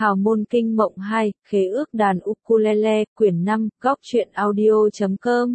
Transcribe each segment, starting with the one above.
Hào môn kinh mộng 2, khế ước đàn ukulele, quyển 5, góc truyện audio.com.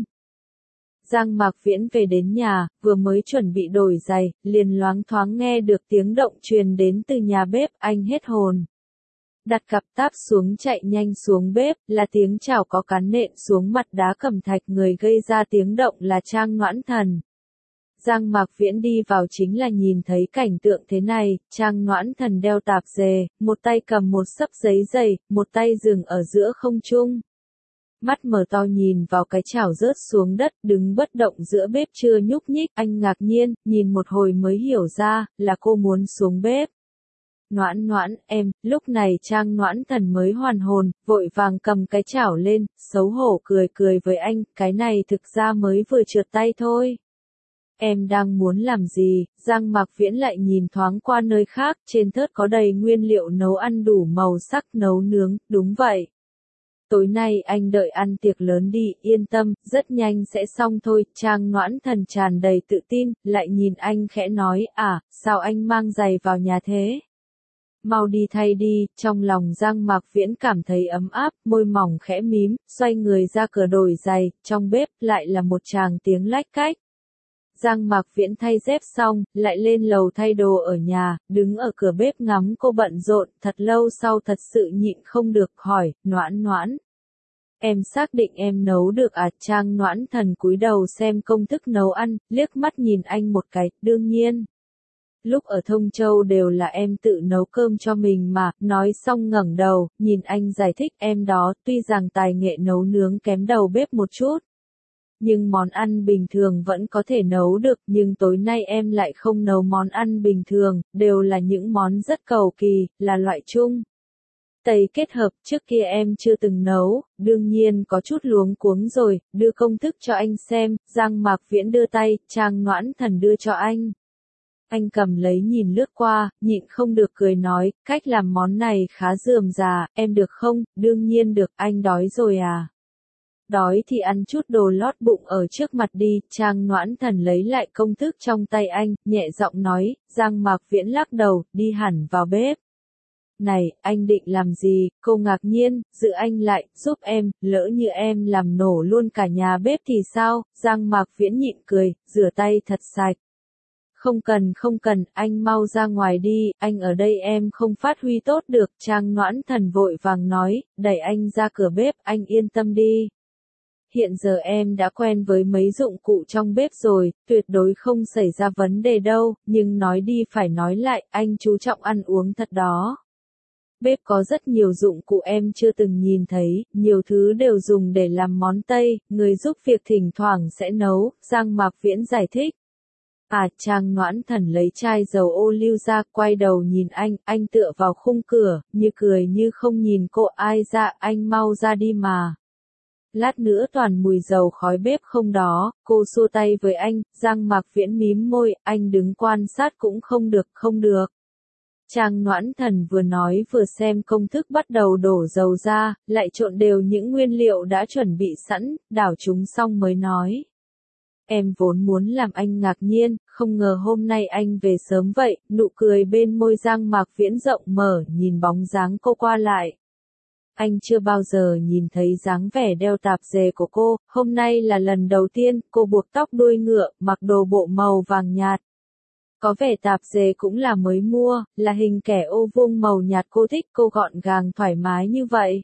Giang Mạc Viễn về đến nhà, vừa mới chuẩn bị đổi giày, liền loáng thoáng nghe được tiếng động truyền đến từ nhà bếp, anh hết hồn. Đặt cặp táp xuống chạy nhanh xuống bếp, là tiếng chảo có cán nện xuống mặt đá cẩm thạch, người gây ra tiếng động là Trang Noãn Thần. Giang Mạc Viễn đi vào chính là nhìn thấy cảnh tượng thế này, Trang Noãn Thần đeo tạp dề, một tay cầm một xấp giấy dày, một tay dừng ở giữa không trung. Mắt mở to nhìn vào cái chảo rớt xuống đất, đứng bất động giữa bếp chưa nhúc nhích, anh ngạc nhiên, nhìn một hồi mới hiểu ra, là cô muốn xuống bếp. Noãn Noãn, em, lúc này Trang Noãn Thần mới hoàn hồn, vội vàng cầm cái chảo lên, xấu hổ cười cười với anh, cái này thực ra mới vừa trượt tay thôi. Em đang muốn làm gì? Giang Mạc Viễn lại nhìn thoáng qua nơi khác, trên thớt có đầy nguyên liệu nấu ăn đủ màu sắc nấu nướng, đúng vậy. Tối nay anh đợi ăn tiệc lớn đi, yên tâm, rất nhanh sẽ xong thôi. Trang Noãn Thần tràn đầy tự tin, lại nhìn anh khẽ nói, sao anh mang giày vào nhà thế? Mau đi thay đi, trong lòng Giang Mạc Viễn cảm thấy ấm áp, môi mỏng khẽ mím, xoay người ra cửa đổi giày, trong bếp lại là một tràng tiếng lách cách. Giang Mạc Viễn thay dép xong, lại lên lầu thay đồ ở nhà, đứng ở cửa bếp ngắm cô bận rộn, thật lâu sau thật sự nhịn không được, hỏi, Noãn Noãn. Em xác định em nấu được à? Trang Noãn Thần cúi đầu xem công thức nấu ăn, liếc mắt nhìn anh một cái, đương nhiên. Lúc ở Thông Châu đều là em tự nấu cơm cho mình mà, nói xong ngẩng đầu, nhìn anh giải thích em đó, tuy rằng tài nghệ nấu nướng kém đầu bếp một chút. Nhưng món ăn bình thường vẫn có thể nấu được, nhưng tối nay em lại không nấu món ăn bình thường, đều là những món rất cầu kỳ, là loại chung. Tây kết hợp, trước kia em chưa từng nấu, đương nhiên có chút luống cuống rồi, đưa công thức cho anh xem, Giang Mạc Viễn đưa tay, Trang Noãn Thần đưa cho anh. Anh cầm lấy nhìn lướt qua, nhịn không được cười nói, cách làm món này khá rườm rà, em được không? Đương nhiên được, anh đói rồi à? Đói thì ăn chút đồ lót bụng ở trước mặt đi. Trang Noãn Thần lấy lại công thức trong tay anh, nhẹ giọng nói. Giang Mạc Viễn lắc đầu, đi hẳn vào bếp. Này, anh định làm gì? Cô ngạc nhiên, giữ anh lại, giúp em, lỡ như em làm nổ luôn cả nhà bếp thì sao? Giang Mạc Viễn nhịn cười, rửa tay thật sạch. Không cần, anh mau ra ngoài đi, anh ở đây em không phát huy tốt được. Trang Noãn Thần vội vàng nói, đẩy anh ra cửa bếp, anh yên tâm đi. Hiện giờ em đã quen với mấy dụng cụ trong bếp rồi, tuyệt đối không xảy ra vấn đề đâu, nhưng nói đi phải nói lại, anh chú trọng ăn uống thật đó. Bếp có rất nhiều dụng cụ em chưa từng nhìn thấy, nhiều thứ đều dùng để làm món Tây, người giúp việc thỉnh thoảng sẽ nấu, Giang Mạc Viễn giải thích. Trang Noãn Thần lấy chai dầu ô liu ra, quay đầu nhìn anh tựa vào khung cửa, như cười như không nhìn cô, ai ra, anh mau ra đi mà. Lát nữa toàn mùi dầu khói bếp không đó, cô xua tay với anh, Giang Mạc Viễn mím môi, anh đứng quan sát cũng không được. Trang Noãn Thần vừa nói vừa xem công thức bắt đầu đổ dầu ra, lại trộn đều những nguyên liệu đã chuẩn bị sẵn, đảo chúng xong mới nói. Em vốn muốn làm anh ngạc nhiên, không ngờ hôm nay anh về sớm vậy, nụ cười bên môi Giang Mạc Viễn rộng mở, nhìn bóng dáng cô qua lại. Anh chưa bao giờ nhìn thấy dáng vẻ đeo tạp dề của cô, hôm nay là lần đầu tiên, cô buộc tóc đuôi ngựa, mặc đồ bộ màu vàng nhạt. Có vẻ tạp dề cũng là mới mua, là hình kẻ ô vuông màu nhạt, cô thích cô gọn gàng thoải mái như vậy.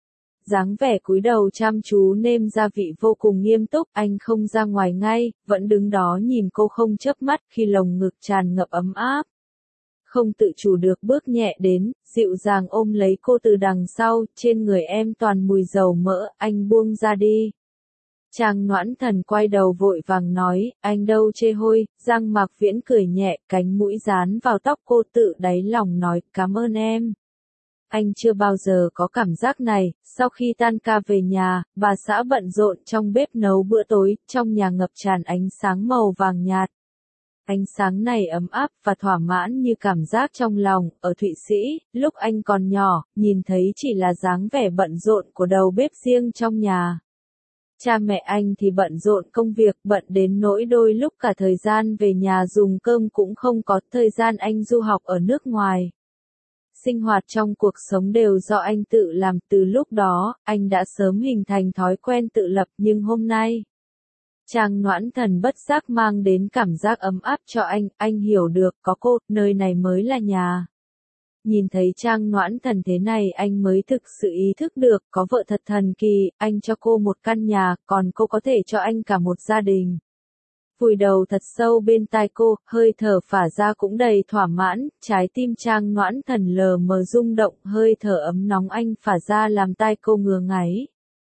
Dáng vẻ cúi đầu chăm chú nêm gia vị vô cùng nghiêm túc, anh không ra ngoài ngay, vẫn đứng đó nhìn cô không chớp mắt, khi lồng ngực tràn ngập ấm áp. Không tự chủ được bước nhẹ đến, dịu dàng ôm lấy cô từ đằng sau, trên người em toàn mùi dầu mỡ, anh buông ra đi. Trang Noãn Thần quay đầu vội vàng nói, anh đâu chê hôi. Giang Mạc Viễn cười nhẹ, cánh mũi dán vào tóc cô, tự đáy lòng nói, cảm ơn em. Anh chưa bao giờ có cảm giác này, sau khi tan ca về nhà, bà xã bận rộn trong bếp nấu bữa tối, trong nhà ngập tràn ánh sáng màu vàng nhạt. Ánh sáng này ấm áp và thỏa mãn như cảm giác trong lòng, ở Thụy Sĩ, lúc anh còn nhỏ, nhìn thấy chỉ là dáng vẻ bận rộn của đầu bếp riêng trong nhà. Cha mẹ anh thì bận rộn công việc, bận đến nỗi đôi lúc cả thời gian về nhà dùng cơm cũng không có, thời gian anh du học ở nước ngoài. sinh hoạt trong cuộc sống đều do anh tự làm, từ lúc đó, anh đã sớm hình thành thói quen tự lập, nhưng hôm nay, Trang Noãn Thần bất giác mang đến cảm giác ấm áp cho anh hiểu được, có cô, nơi này mới là nhà. Nhìn thấy Trang Noãn Thần thế này anh mới thực sự ý thức được, có vợ thật thần kỳ, anh cho cô một căn nhà, còn cô có thể cho anh cả một gia đình. Vùi đầu thật sâu bên tai cô, hơi thở phả ra cũng đầy thỏa mãn, trái tim Trang Noãn Thần lờ mờ rung động, hơi thở ấm nóng anh phả ra làm tai cô ngứa ngáy.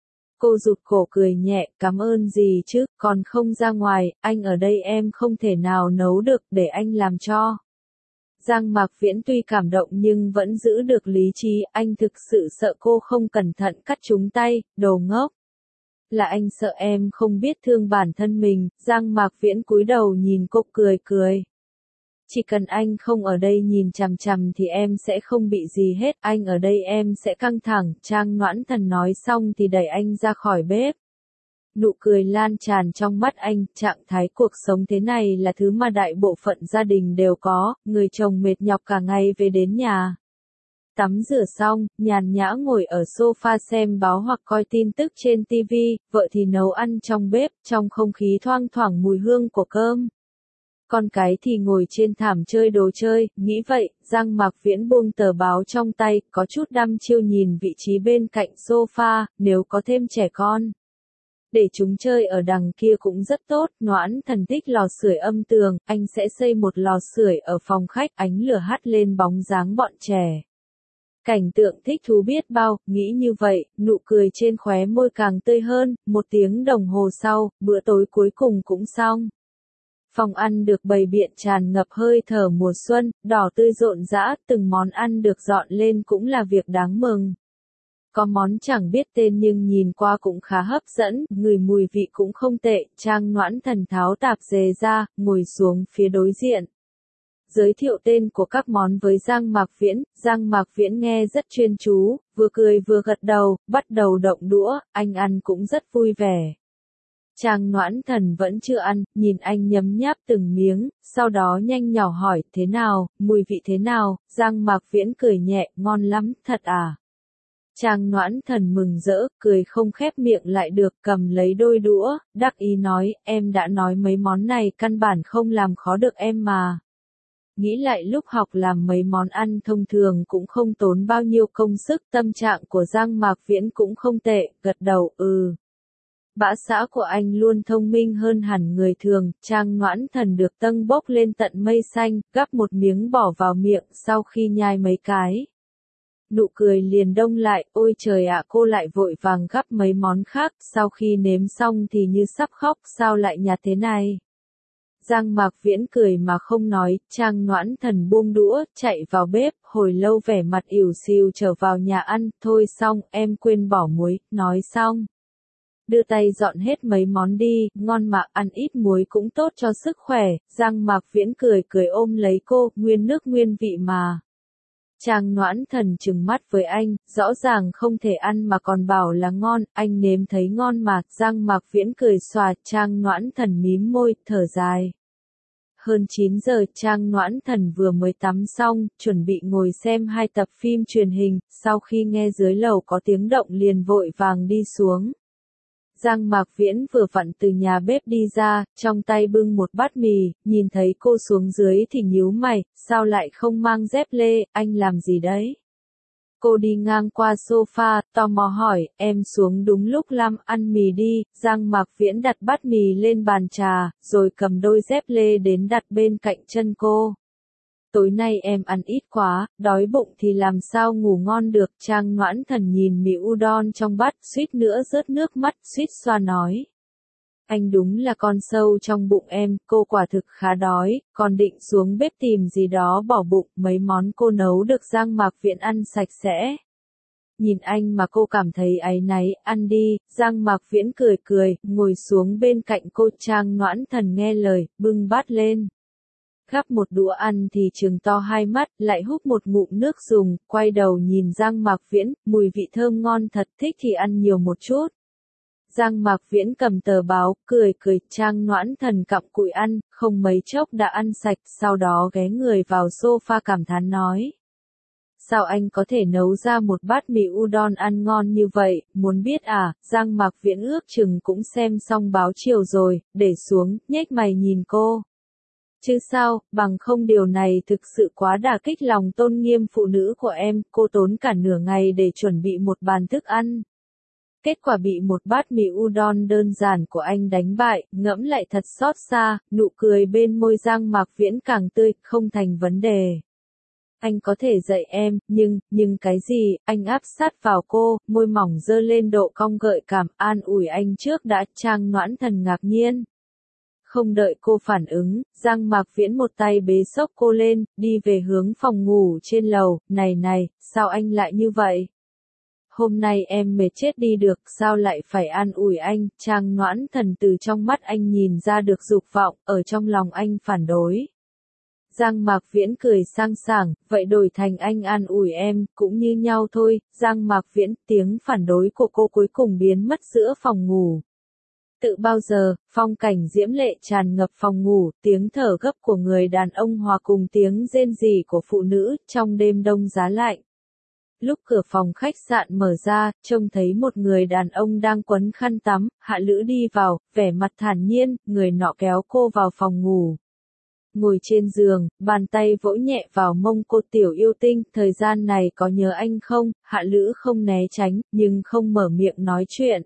Cô rụt cổ cười nhẹ, cảm ơn gì chứ, còn không ra ngoài, anh ở đây em không thể nào nấu được, để anh làm cho. Giang Mạc Viễn tuy cảm động nhưng vẫn giữ được lý trí, anh thực sự sợ cô không cẩn thận cắt trúng tay, đồ ngốc. Là anh sợ em không biết thương bản thân mình, Giang Mạc Viễn cúi đầu nhìn cô cười cười. Chỉ cần anh không ở đây nhìn chằm chằm thì em sẽ không bị gì hết, anh ở đây em sẽ căng thẳng, Trang Noãn Thần nói xong thì đẩy anh ra khỏi bếp. Nụ cười lan tràn trong mắt anh, trạng thái cuộc sống thế này là thứ mà đại bộ phận gia đình đều có, người chồng mệt nhọc cả ngày về đến nhà. Tắm rửa xong, nhàn nhã ngồi ở sofa xem báo hoặc coi tin tức trên TV, vợ thì nấu ăn trong bếp, trong không khí thoang thoảng mùi hương của cơm. Con cái thì ngồi trên thảm chơi đồ chơi, nghĩ vậy, Giang Mạc Viễn buông tờ báo trong tay, có chút đăm chiêu nhìn vị trí bên cạnh sofa, nếu có thêm trẻ con. Để chúng chơi ở đằng kia cũng rất tốt, Noãn Thần thích lò sưởi âm tường, anh sẽ xây một lò sưởi ở phòng khách, ánh lửa hắt lên bóng dáng bọn trẻ. Cảnh tượng thích thú biết bao, nghĩ như vậy, nụ cười trên khóe môi càng tươi hơn, 1 tiếng đồng hồ sau, bữa tối cuối cùng cũng xong. Phòng ăn được bày biện tràn ngập hơi thở mùa xuân, đỏ tươi rộn rã, từng món ăn được dọn lên cũng là việc đáng mừng. Có món chẳng biết tên nhưng nhìn qua cũng khá hấp dẫn, ngửi mùi vị cũng không tệ, Trang Noãn Thần tháo tạp dề ra, ngồi xuống phía đối diện. Giới thiệu tên của các món với Giang Mạc Viễn nghe rất chuyên chú, vừa cười vừa gật đầu, bắt đầu động đũa, anh ăn cũng rất vui vẻ. Trang Noãn Thần vẫn chưa ăn, nhìn anh nhấm nháp từng miếng, sau đó nhanh nhỏ hỏi, thế nào, mùi vị thế nào, Giang Mạc Viễn cười nhẹ, ngon lắm, thật à. Trang Noãn Thần mừng rỡ, cười không khép miệng lại được, cầm lấy đôi đũa, đắc ý nói, em đã nói mấy món này căn bản không làm khó được em mà. Nghĩ lại lúc học làm mấy món ăn thông thường cũng không tốn bao nhiêu công sức, tâm trạng của Giang Mạc Viễn cũng không tệ, gật đầu, Bã xã của anh luôn thông minh hơn hẳn người thường, Trang Noãn Thần được tâng bốc lên tận mây xanh, gắp một miếng bỏ vào miệng, sau khi nhai mấy cái. Nụ cười liền đông lại, ôi trời ạ, cô lại vội vàng gắp mấy món khác, sau khi nếm xong thì như sắp khóc, sao lại nhạt thế này. Giang Mạc Viễn cười mà không nói, Trang Noãn Thần buông đũa, chạy vào bếp, hồi lâu vẻ mặt ỉu xìu trở vào nhà ăn, thôi xong, em quên bỏ muối, nói xong. Đưa tay dọn hết mấy món đi, ngon mà, ăn ít muối cũng tốt cho sức khỏe, Giang Mạc Viễn cười cười ôm lấy cô, nguyên nước nguyên vị mà. Trang Noãn Thần trừng mắt với anh, rõ ràng không thể ăn mà còn bảo là ngon, anh nếm thấy ngon mà, Giang Mạc Viễn cười xòa, Trang Noãn Thần mím môi, thở dài. Hơn 9 giờ, Trang Noãn Thần vừa mới tắm xong, chuẩn bị ngồi xem 2 tập phim truyền hình, sau khi nghe dưới lầu có tiếng động liền vội vàng đi xuống. Giang Mạc Viễn vừa vặn từ nhà bếp đi ra, trong tay bưng một bát mì, nhìn thấy cô xuống dưới thì nhíu mày, sao lại không mang dép lê, anh làm gì đấy? Cô đi ngang qua sofa, tò mò hỏi, em xuống đúng lúc Lam ăn mì đi, Giang Mạc Viễn đặt bát mì lên bàn trà, rồi cầm đôi dép lê đến đặt bên cạnh chân cô. Tối nay em ăn ít quá, đói bụng thì làm sao ngủ ngon được, Trang Noãn Thần nhìn mì udon trong bát, suýt nữa rớt nước mắt, suýt xoa nói. Anh đúng là con sâu trong bụng em, cô quả thực khá đói, còn định xuống bếp tìm gì đó bỏ bụng, mấy món cô nấu được Giang Mạc Viễn ăn sạch sẽ. Nhìn anh mà cô cảm thấy áy náy, ăn đi, Giang Mạc Viễn cười cười, ngồi xuống bên cạnh cô, Trang Noãn Thần nghe lời, bưng bát lên. Gắp một đũa ăn thì trừng to hai mắt, lại húp một ngụm nước dùng, quay đầu nhìn Giang Mạc Viễn, mùi vị thơm ngon thật, thích thì ăn nhiều một chút. Giang Mạc Viễn cầm tờ báo, cười cười, Trang Noãn Thần cặm cụi ăn, không mấy chốc đã ăn sạch, sau đó ghé người vào sofa cảm thán nói. sao anh có thể nấu ra một bát mì udon ăn ngon như vậy, muốn biết à, Giang Mạc Viễn ước chừng cũng xem xong báo chiều rồi, để xuống, nhếch mày nhìn cô. Chứ sao, bằng không điều này thực sự quá đả kích lòng tôn nghiêm phụ nữ của em, cô tốn cả nửa ngày để chuẩn bị một bàn thức ăn. Kết quả bị một bát mì udon đơn giản của anh đánh bại, ngẫm lại thật xót xa, nụ cười bên môi Giang Mạc Viễn càng tươi, không thành vấn đề. Anh có thể dạy em, nhưng cái gì, anh áp sát vào cô, môi mỏng dơ lên độ cong gợi cảm, an ủi anh trước đã, Trang Noãn Thần ngạc nhiên. Không đợi cô phản ứng, Giang Mạc Viễn một tay bế xốc cô lên, đi về hướng phòng ngủ trên lầu, này, sao anh lại như vậy? Hôm nay em mệt chết đi được, sao lại phải an ủi anh, Trang Noãn Thần từ trong mắt anh nhìn ra được dục vọng, ở trong lòng anh phản đối. Giang Mạc Viễn cười sang sảng, vậy đổi thành anh an ủi em, cũng như nhau thôi, Giang Mạc Viễn, tiếng phản đối của cô cuối cùng biến mất giữa phòng ngủ. Tự bao giờ, phong cảnh diễm lệ tràn ngập phòng ngủ, tiếng thở gấp của người đàn ông hòa cùng tiếng rên rỉ của phụ nữ, trong đêm đông giá lạnh. Lúc cửa phòng khách sạn mở ra, trông thấy một người đàn ông đang quấn khăn tắm, Hạ Lữ đi vào, vẻ mặt thản nhiên, người nọ kéo cô vào phòng ngủ. Ngồi trên giường, bàn tay vỗ nhẹ vào mông cô, tiểu yêu tinh, thời gian này có nhớ anh không? Hạ Lữ không né tránh, nhưng không mở miệng nói chuyện.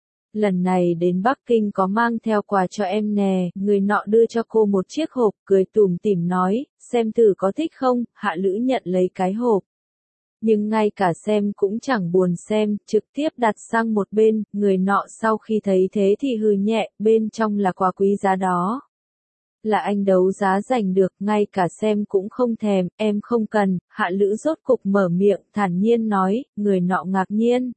Lần này đến Bắc Kinh có mang theo quà cho em nè, người nọ đưa cho cô một chiếc hộp, cười tủm tỉm nói, xem thử có thích không? Hạ Lữ nhận lấy cái hộp. Nhưng ngay cả xem cũng chẳng buồn xem, trực tiếp đặt sang một bên, người nọ sau khi thấy thế thì hừ nhẹ, bên trong là quà quý giá đó. Là anh đấu giá giành được, ngay cả xem cũng không thèm, em không cần, Hạ Lữ rốt cục mở miệng, thản nhiên nói, người nọ ngạc nhiên.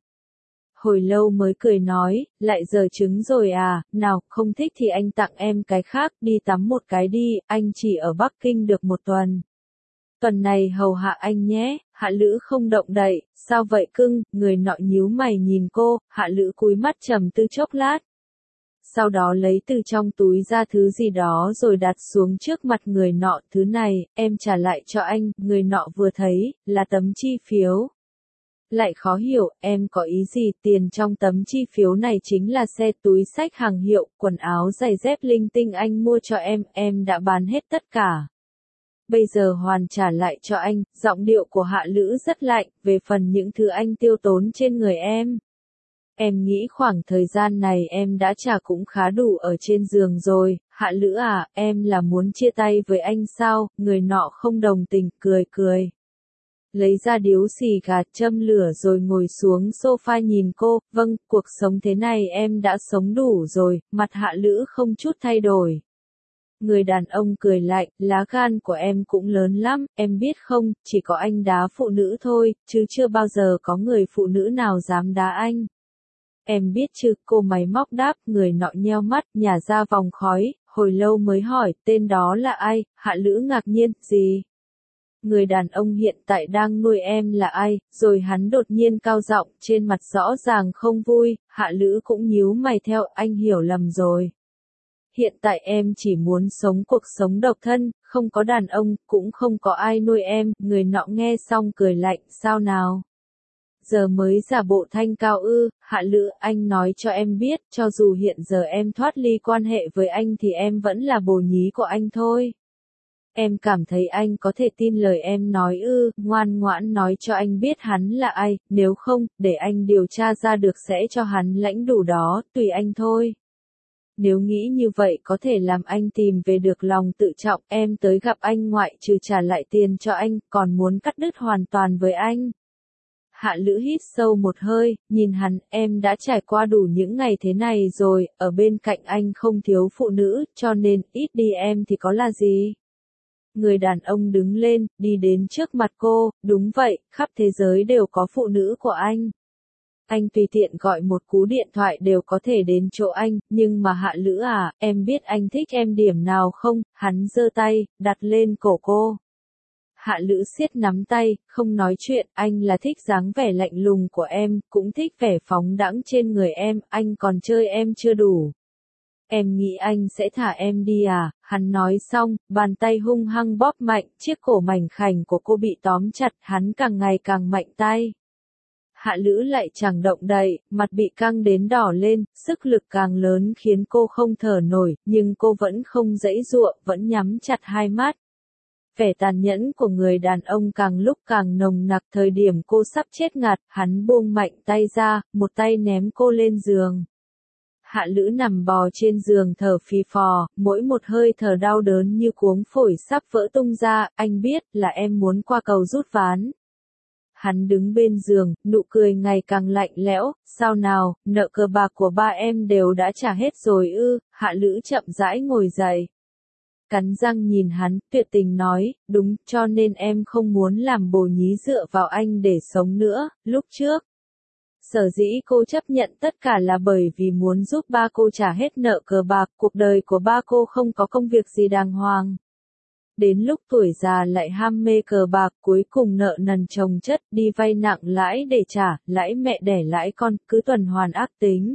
Hồi lâu mới cười nói, lại giờ trứng rồi à, nào, không thích thì anh tặng em cái khác, đi tắm một cái đi, anh chỉ ở Bắc Kinh được một tuần. Tuần này hầu hạ anh nhé, Hạ Lữ không động đậy, sao vậy cưng, người nọ nhíu mày nhìn cô, Hạ Lữ cúi mắt trầm tư chốc lát. Sau đó lấy từ trong túi ra thứ gì đó rồi đặt xuống trước mặt người nọ, thứ này, em trả lại cho anh, người nọ vừa thấy, là tấm chi phiếu. Lại khó hiểu, em có ý gì, tiền trong tấm chi phiếu này chính là xe túi xách hàng hiệu, quần áo giày dép linh tinh anh mua cho em đã bán hết tất cả. Bây giờ hoàn trả lại cho anh, giọng điệu của Hạ Lữ rất lạnh, về phần những thứ anh tiêu tốn trên người em. Em nghĩ khoảng thời gian này em đã trả cũng khá đủ ở trên giường rồi, Hạ Lữ à, em là muốn chia tay với anh sao, người nọ không đồng tình, cười. Lấy ra điếu xì gà châm lửa rồi ngồi xuống sofa nhìn cô, vâng, cuộc sống thế này em đã sống đủ rồi, mặt Hạ Lữ không chút thay đổi. Người đàn ông cười lạnh, lá gan của em cũng lớn lắm, em biết không, chỉ có anh đá phụ nữ thôi, chứ chưa bao giờ có người phụ nữ nào dám đá anh. Em biết chứ, cô máy móc đáp, người nọ nheo mắt, nhả ra vòng khói, hồi lâu mới hỏi, tên đó là ai, Hạ Lữ ngạc nhiên, gì? Người đàn ông hiện tại đang nuôi em là ai, rồi hắn đột nhiên cao giọng, trên mặt rõ ràng không vui, Hạ Lữ cũng nhíu mày theo, anh hiểu lầm rồi. Hiện tại em chỉ muốn sống cuộc sống độc thân, không có đàn ông, cũng không có ai nuôi em, người nọ nghe xong cười lạnh, sao nào? Giờ mới giả bộ thanh cao ư, Hạ Lữ, anh nói cho em biết, cho dù hiện giờ em thoát ly quan hệ với anh thì em vẫn là bồ nhí của anh thôi. Em cảm thấy anh có thể tin lời em nói ư, ngoan ngoãn nói cho anh biết hắn là ai, nếu không, để anh điều tra ra được sẽ cho hắn lãnh đủ đó, tùy anh thôi. Nếu nghĩ như vậy có thể làm anh tìm về được lòng tự trọng, em tới gặp anh ngoại trừ trả lại tiền cho anh, còn muốn cắt đứt hoàn toàn với anh. Hạ Lữ hít sâu một hơi, nhìn hắn, em đã trải qua đủ những ngày thế này rồi, ở bên cạnh anh không thiếu phụ nữ, cho nên, ít đi em thì có là gì? Người đàn ông đứng lên, đi đến trước mặt cô, đúng vậy, khắp thế giới đều có phụ nữ của anh. Anh tùy tiện gọi một cú điện thoại đều có thể đến chỗ anh, nhưng mà Hạ Lữ à, em biết anh thích em điểm nào không? Hắn giơ tay, đặt lên cổ cô. Hạ Lữ siết nắm tay, không nói chuyện, anh là thích dáng vẻ lạnh lùng của em, cũng thích vẻ phóng đãng trên người em, anh còn chơi em chưa đủ. Em nghĩ anh sẽ thả em đi à? Hắn nói xong, bàn tay hung hăng bóp mạnh, chiếc cổ mảnh khảnh của cô bị tóm chặt, hắn càng ngày càng mạnh tay. Hạ Lữ lại chẳng động đậy, mặt bị căng đến đỏ lên, sức lực càng lớn khiến cô không thở nổi, nhưng cô vẫn không giãy giụa, vẫn nhắm chặt hai mắt. Vẻ tàn nhẫn của người đàn ông càng lúc càng nồng nặc, thời điểm cô sắp chết ngạt, hắn buông mạnh tay ra, một tay ném cô lên giường. Hạ Lữ nằm bò trên giường thở phì phò, mỗi một hơi thở đau đớn như cuống phổi sắp vỡ tung ra, anh biết là em muốn qua cầu rút ván. Hắn đứng bên giường, nụ cười ngày càng lạnh lẽo, sao nào, nợ cờ bạc của ba em đều đã trả hết rồi ư? Hạ Lữ chậm rãi ngồi dậy. Cắn răng nhìn hắn, tuyệt tình nói, đúng, cho nên em không muốn làm bồ nhí dựa vào anh để sống nữa, lúc trước. Sở dĩ cô chấp nhận tất cả là bởi vì muốn giúp ba cô trả hết nợ cờ bạc, cuộc đời của ba cô không có công việc gì đàng hoàng. Đến lúc tuổi già lại ham mê cờ bạc, cuối cùng nợ nần chồng chất, đi vay nặng lãi để trả, lãi mẹ đẻ lãi con, cứ tuần hoàn ác tính.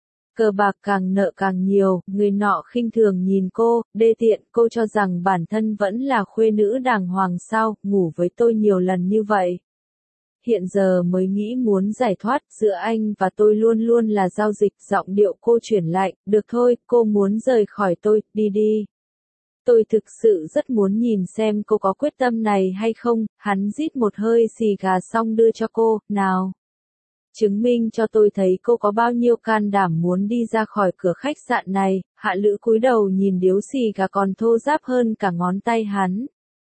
Cờ bạc càng nợ càng nhiều, người nọ khinh thường nhìn cô, đê tiện, cô cho rằng bản thân vẫn là khuê nữ đàng hoàng sao, ngủ với tôi nhiều lần như vậy. Hiện giờ mới nghĩ muốn giải thoát, giữa anh và tôi luôn luôn là giao dịch, giọng điệu cô chuyển lại, được thôi, cô muốn rời khỏi tôi, đi đi. Tôi thực sự rất muốn nhìn xem cô có quyết tâm này hay không, hắn rít một hơi xì gà xong đưa cho cô, nào. Chứng minh cho tôi thấy cô có bao nhiêu can đảm muốn đi ra khỏi cửa khách sạn này. Hạ Lữ cúi đầu nhìn điếu xì gà còn thô ráp hơn cả ngón tay hắn.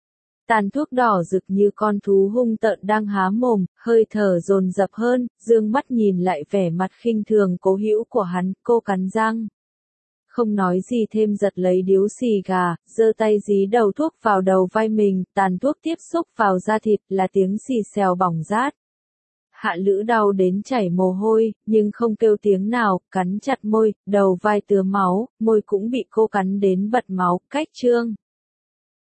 Tàn thuốc đỏ rực như con thú hung tợn đang há mồm, hơi thở dồn dập hơn, dương mắt nhìn lại vẻ mặt khinh thường cố hữu của hắn, cô cắn răng. Không nói gì thêm giật lấy điếu xì gà, giơ tay dí đầu thuốc vào đầu vai mình, tàn thuốc tiếp xúc vào da thịt là tiếng xì xèo bỏng rát. Hạ Lữ đau đến chảy mồ hôi, nhưng không kêu tiếng nào, cắn chặt môi, đầu vai tứa máu, môi cũng bị cô cắn đến bật máu, cách trương.